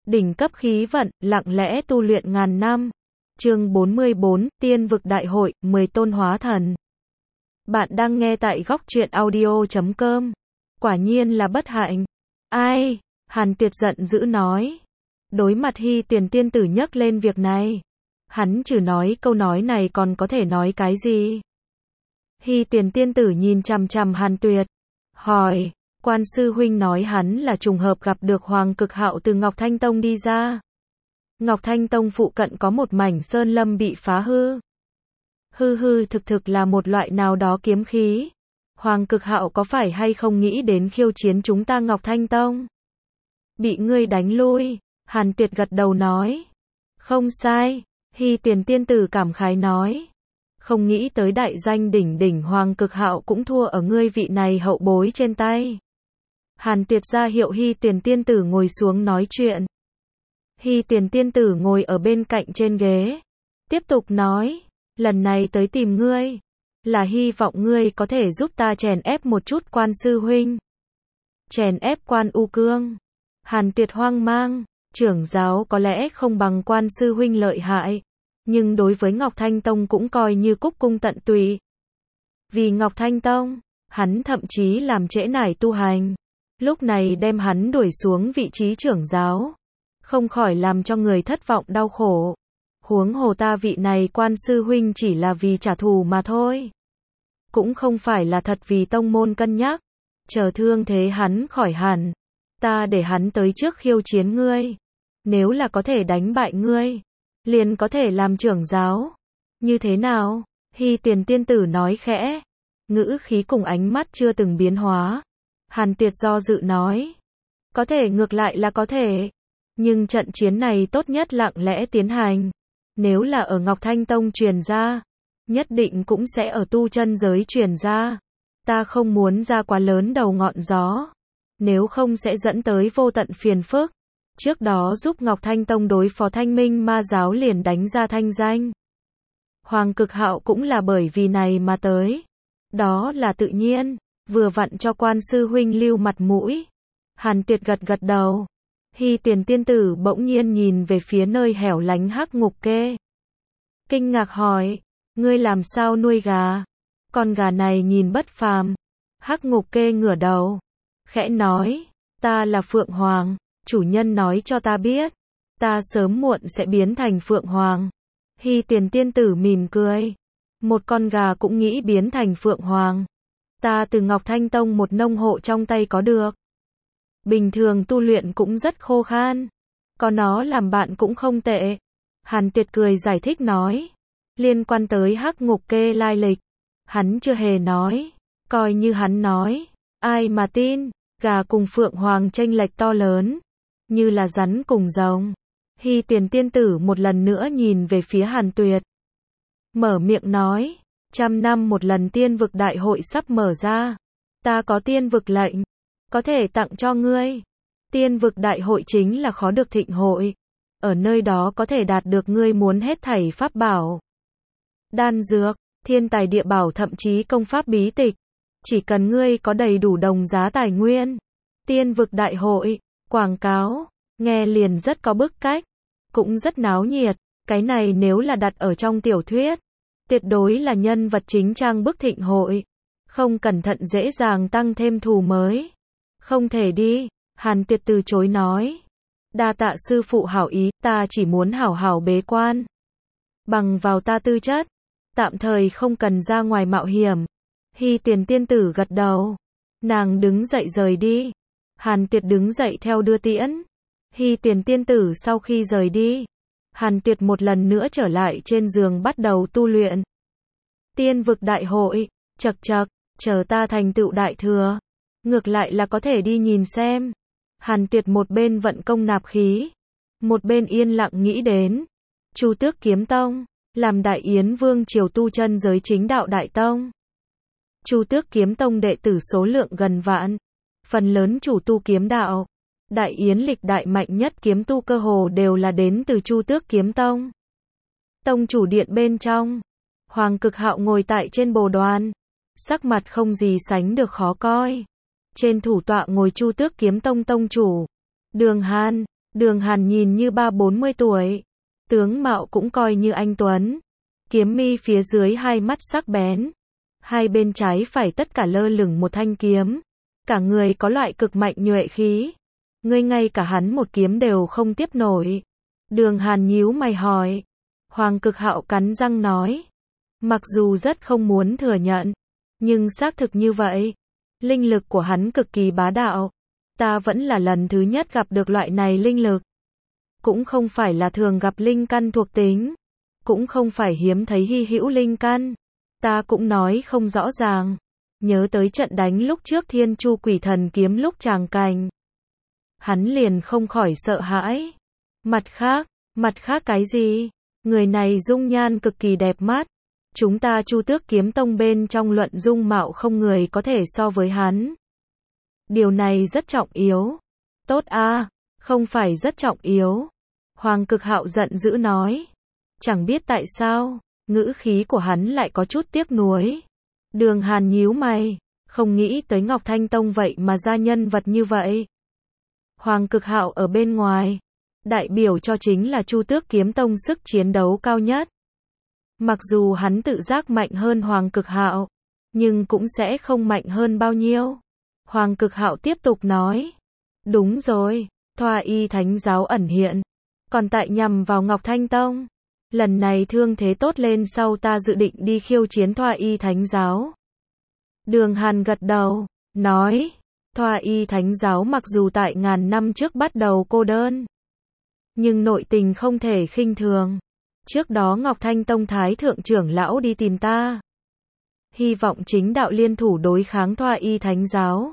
Đỉnh cấp khí vận, lặng lẽ tu luyện ngàn năm. Chương 44, Tiên vực đại hội, 10 tôn hóa thần. Bạn đang nghe tại góc truyện audio.com. Quả nhiên là bất hạnh. Ai? Hàn Tuyệt giận dữ nói. Đối mặt Hy Tiền tiên tử nhắc lên việc này. Hắn trừ nói câu nói này còn có thể nói cái gì? Hy Tiền tiên tử nhìn chằm chằm Hàn Tuyệt. Hỏi, quan sư huynh nói hắn là trùng hợp gặp được Hoàng Cực Hạo từ Ngọc Thanh Tông đi ra. Ngọc Thanh Tông phụ cận có một mảnh sơn lâm bị phá hư. Thực là một loại nào đó kiếm khí. Hoàng Cực Hạo có phải hay không nghĩ đến khiêu chiến chúng ta Ngọc Thanh Tông? Bị ngươi đánh lui, Hàn Tuyệt gật đầu nói. Không sai, Hy Tiền tiên tử cảm khái nói. Không nghĩ tới đại danh đỉnh Hoàng Cực Hạo cũng thua ở ngươi vị này hậu bối trên tay. Hàn Tuyệt ra hiệu Hy Tiền tiên tử ngồi xuống nói chuyện. Hy Tiền tiên tử ngồi ở bên cạnh trên ghế. Tiếp tục nói, lần này tới tìm ngươi, là hy vọng ngươi có thể giúp ta chèn ép một chút quan sư huynh. Chèn ép Quan U Cương. Hàn Tuyệt hoang mang, trưởng giáo có lẽ không bằng quan sư huynh lợi hại, nhưng đối với Ngọc Thanh Tông cũng coi như cúc cung tận tụy. Vì Ngọc Thanh Tông, hắn thậm chí làm trễ nải tu hành. Lúc này đem hắn đuổi xuống vị trí trưởng giáo, không khỏi làm cho người thất vọng đau khổ. Huống hồ ta vị này quan sư huynh chỉ là vì trả thù mà thôi. Cũng không phải là thật vì tông môn cân nhắc. Chờ thương thế hắn khỏi hẳn, ta để hắn tới trước khiêu chiến ngươi. Nếu là có thể đánh bại ngươi, liền có thể làm trưởng giáo. Như thế nào? Hy Tiền tiên tử nói khẽ. Ngữ khí cùng ánh mắt chưa từng biến hóa. Hàn Tuyệt do dự nói. Có thể, ngược lại là có thể. Nhưng trận chiến này tốt nhất lặng lẽ tiến hành. Nếu là ở Ngọc Thanh Tông truyền ra, nhất định cũng sẽ ở tu chân giới truyền ra. Ta không muốn ra quá lớn đầu ngọn gió. Nếu không sẽ dẫn tới vô tận phiền phức. Trước đó giúp Ngọc Thanh Tông đối phó Thanh Minh Ma giáo liền đánh ra thanh danh. Hoàng Cực Hạo cũng là bởi vì này mà tới. Đó là tự nhiên, vừa vặn cho quan sư huynh lưu mặt mũi. Hàn Tuyệt gật đầu. Hy Tiền tiên tử bỗng nhiên nhìn về phía nơi hẻo lánh Hắc Ngục Kê. Kinh ngạc hỏi, ngươi làm sao nuôi gà? Con gà này nhìn bất phàm. Hắc Ngục Kê ngửa đầu, khẽ nói, ta là Phượng Hoàng, chủ nhân nói cho ta biết, ta sớm muộn sẽ biến thành Phượng Hoàng. Hy Tiền tiên tử mỉm cười, một con gà cũng nghĩ biến thành Phượng Hoàng. Ta từ Ngọc Thanh Tông một nông hộ trong tay có được. Bình thường tu luyện cũng rất khô khan, có nó làm bạn cũng không tệ. Hàn Tuyệt cười giải thích nói, liên quan tới Hắc Ngục Kê lai lịch, hắn chưa hề nói, coi như hắn nói, ai mà tin. Gà cùng Phượng Hoàng chênh lệch to lớn, như là rắn cùng rồng. Hy Tiền tiên tử một lần nữa nhìn về phía Hàn Tuyệt, mở miệng nói, 100 năm một lần tiên vực đại hội sắp mở ra, ta có tiên vực lệnh, có thể tặng cho ngươi. Tiên vực đại hội chính là khó được thịnh hội, ở nơi đó có thể đạt được ngươi muốn hết thảy pháp bảo, đan dược, thiên tài địa bảo, thậm chí công pháp bí tịch. Chỉ cần ngươi có đầy đủ đồng giá tài nguyên. Tiên vực đại hội, quảng cáo, nghe liền rất có bức cách, cũng rất náo nhiệt. Cái này nếu là đặt ở trong tiểu thuyết, tuyệt đối là nhân vật chính trang bức thịnh hội. Không cẩn thận dễ dàng tăng thêm thù mới. Không thể đi, Hàn Tuyệt từ chối nói. Đa tạ sư phụ hảo ý, ta chỉ muốn hảo hảo bế quan. Bằng vào ta tư chất, tạm thời không cần ra ngoài mạo hiểm. Hy Tiền tiên tử gật đầu. Nàng đứng dậy rời đi. Hàn Tuyệt đứng dậy theo đưa tiễn. Hy Tiền tiên tử sau khi rời đi, Hàn Tuyệt một lần nữa trở lại trên giường bắt đầu tu luyện. Tiên vực đại hội, chậc, chờ ta thành tựu đại thừa, ngược lại là có thể đi nhìn xem. Hàn Tuyệt một bên vận công nạp khí, một bên yên lặng nghĩ đến Chu Tước Kiếm Tông, làm Đại Yến Vương triều tu chân giới chính đạo đại tông. Chu Tước Kiếm Tông đệ tử số lượng gần vạn, phần lớn chủ tu kiếm đạo. Đại Yến lịch đại mạnh nhất kiếm tu cơ hồ đều là đến từ Chu Tước Kiếm Tông. Tông chủ điện bên trong, Hoàng Cực Hạo ngồi tại trên bồ đoàn, sắc mặt không gì sánh được khó coi. Trên thủ tọa ngồi Chu Tước Kiếm Tông tông chủ Đường Hàn, Đường Hàn nhìn như 30-40 tuổi. Tướng mạo cũng coi như anh tuấn. Kiếm mi phía dưới hai mắt sắc bén. Hai bên trái phải tất cả lơ lửng một thanh kiếm. Cả người có loại cực mạnh nhuệ khí. Ngươi ngay cả hắn một kiếm đều không tiếp nổi. Đường Hàn nhíu mày hỏi. Hoàng Cực Hạo cắn răng nói. Mặc dù rất không muốn thừa nhận, nhưng xác thực như vậy. Linh lực của hắn cực kỳ bá đạo. Ta vẫn là lần thứ nhất gặp được loại này linh lực. Cũng không phải là thường gặp linh căn thuộc tính. Cũng không phải hiếm thấy hy hữu linh căn. Ta cũng nói không rõ ràng. Nhớ tới trận đánh lúc trước Thiên Chu Quỷ Thần kiếm lúc tràng cành. Hắn liền không khỏi sợ hãi. Mặt khác cái gì? Người này dung nhan cực kỳ đẹp mắt. Chúng ta Chu Tước Kiếm Tông bên trong luận dung mạo không người có thể so với hắn. Điều này rất trọng yếu. Tốt a, không phải rất trọng yếu. Hoàng Cực Hạo giận dữ nói. Chẳng biết tại sao, ngữ khí của hắn lại có chút tiếc nuối. Đường Hàn nhíu mày, không nghĩ tới Ngọc Thanh Tông vậy mà ra nhân vật như vậy. Hoàng Cực Hạo ở bên ngoài, đại biểu cho chính là Chu Tước Kiếm Tông sức chiến đấu cao nhất. Mặc dù hắn tự giác mạnh hơn Hoàng Cực Hạo, nhưng cũng sẽ không mạnh hơn bao nhiêu. Hoàng Cực Hạo tiếp tục nói. Đúng rồi, Thoa Y Thánh Giáo ẩn hiện, còn tại nhằm vào Ngọc Thanh Tông. Lần này thương thế tốt lên sau ta dự định đi khiêu chiến Thoa Y Thánh Giáo. Đường Hàn gật đầu, nói. Thoa Y Thánh Giáo mặc dù tại ngàn năm trước bắt đầu cô đơn, nhưng nội tình không thể khinh thường. Trước đó Ngọc Thanh Tông Thái Thượng trưởng lão đi tìm ta. Hy vọng chính đạo liên thủ đối kháng Thoa Y Thánh Giáo.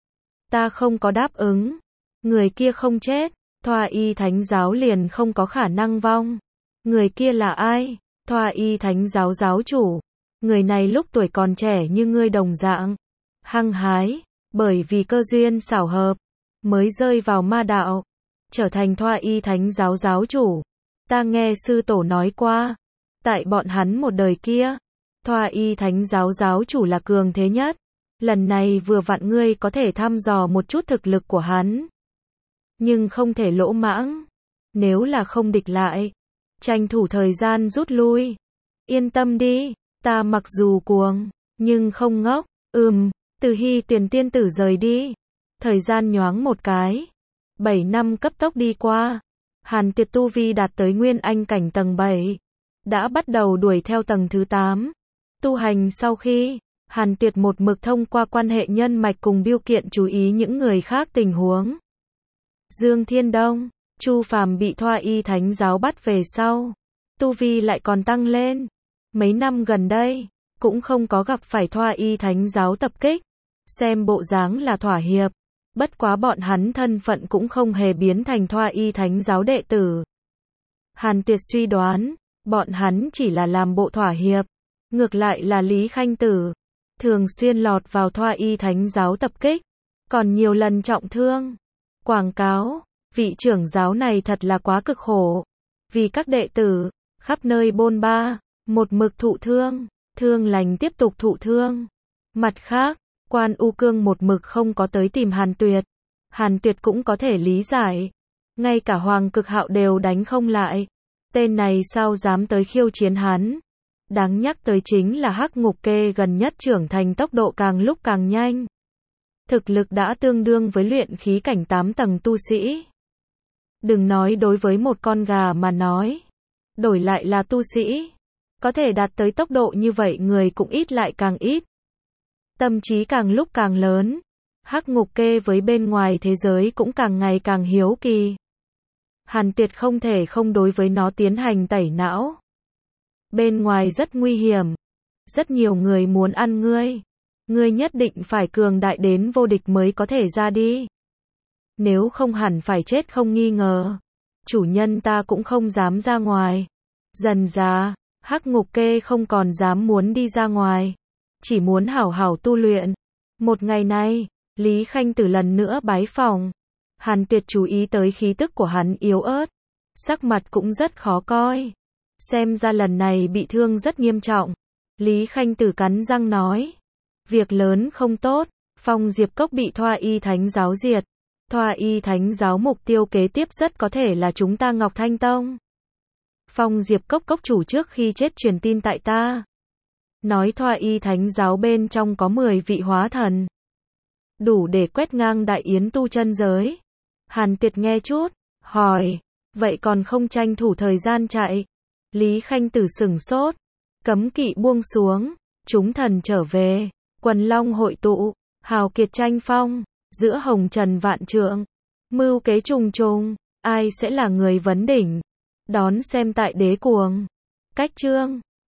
Ta không có đáp ứng. Người kia không chết, Thoa Y Thánh Giáo liền không có khả năng vong. Người kia là ai? Thoa Y Thánh Giáo giáo chủ. Người này lúc tuổi còn trẻ như ngươi đồng dạng. Hăng hái, bởi vì cơ duyên xảo hợp, mới rơi vào ma đạo, trở thành Thoa Y Thánh Giáo giáo chủ. Ta nghe sư tổ nói qua, tại bọn hắn một đời kia, Thoa Y Thánh Giáo giáo chủ là cường thế nhất. Lần này vừa vặn ngươi có thể thăm dò một chút thực lực của hắn. Nhưng không thể lỗ mãng. Nếu là không địch lại, tranh thủ thời gian rút lui. Yên tâm đi, ta mặc dù cuồng, nhưng không ngốc. Từ Hy Tiền tiên tử rời đi. Thời gian nhoáng một cái. 7 năm cấp tốc đi qua. Hàn Tiệt tu vi đạt tới Nguyên Anh cảnh tầng 7. Đã bắt đầu đuổi theo tầng thứ 8. Tu hành sau khi, Hàn Tiệt một mực thông qua quan hệ nhân mạch cùng biêu kiện chú ý những người khác tình huống. Dương Thiên Đông, Chu Phàm bị Thoa Y Thánh Giáo bắt về sau. Tu vi lại còn tăng lên. Mấy năm gần đây, cũng không có gặp phải Thoa Y Thánh Giáo tập kích. Xem bộ dáng là thỏa hiệp. Bất quá bọn hắn thân phận cũng không hề biến thành Thoa Y Thánh Giáo đệ tử. Hàn Tiệt suy đoán, bọn hắn chỉ là làm bộ thỏa hiệp. Ngược lại là Lý Khanh Tử, thường xuyên lọt vào Thoa Y Thánh Giáo tập kích, còn nhiều lần trọng thương. Quảng cáo, vị trưởng giáo này thật là quá cực khổ. Vì các đệ tử, khắp nơi bôn ba, một mực thụ thương, thương lành tiếp tục thụ thương. Mặt khác, Quan U Cương một mực không có tới tìm Hàn Tuyệt. Hàn Tuyệt cũng có thể lý giải. Ngay cả Hoàng Cực Hạo đều đánh không lại. Tên này sao dám tới khiêu chiến hắn. Đáng nhắc tới chính là Hắc Ngục Kê gần nhất trưởng thành tốc độ càng lúc càng nhanh. Thực lực đã tương đương với luyện khí cảnh 8 tầng tu sĩ. Đừng nói đối với một con gà mà nói. Đổi lại là tu sĩ. Có thể đạt tới tốc độ như vậy người cũng ít lại càng ít. Tâm trí càng lúc càng lớn. Hắc Ngục Kê với bên ngoài thế giới cũng càng ngày càng hiếu kỳ. Hàn Tiệt không thể không đối với nó tiến hành tẩy não. Bên ngoài rất nguy hiểm. Rất nhiều người muốn ăn ngươi. Ngươi nhất định phải cường đại đến vô địch mới có thể ra đi. Nếu không hẳn phải chết không nghi ngờ. Chủ nhân ta cũng không dám ra ngoài. Dần dà, Hắc Ngục Kê không còn dám muốn đi ra ngoài. Chỉ muốn hảo hảo tu luyện. Một ngày này, Lý Khanh Tử lần nữa bái phòng. Hàn Tiệt chú ý tới khí tức của hắn yếu ớt. Sắc mặt cũng rất khó coi. Xem ra lần này bị thương rất nghiêm trọng. Lý Khanh Tử cắn răng nói. Việc lớn không tốt. Phong Diệp Cốc bị Thoa Y Thánh Giáo diệt. Thoa y thánh giáo mục tiêu kế tiếp rất có thể là chúng ta Ngọc Thanh Tông. Phong Diệp Cốc cốc chủ trước khi chết truyền tin tại ta. Nói Thoa y thánh giáo bên trong có 10 vị hóa thần. Đủ để quét ngang đại yến tu chân giới. Hàn Tiệt nghe chút, hỏi, vậy còn không tranh thủ thời gian chạy? Lý Khanh Tử sửng sốt, cấm kỵ buông xuống, chúng thần trở về, quần long hội tụ, hào kiệt tranh phong, giữa hồng trần vạn trượng, mưu kế trùng trùng, ai sẽ là người vấn đỉnh? Đón xem tại Đế Cuồng. Cách chương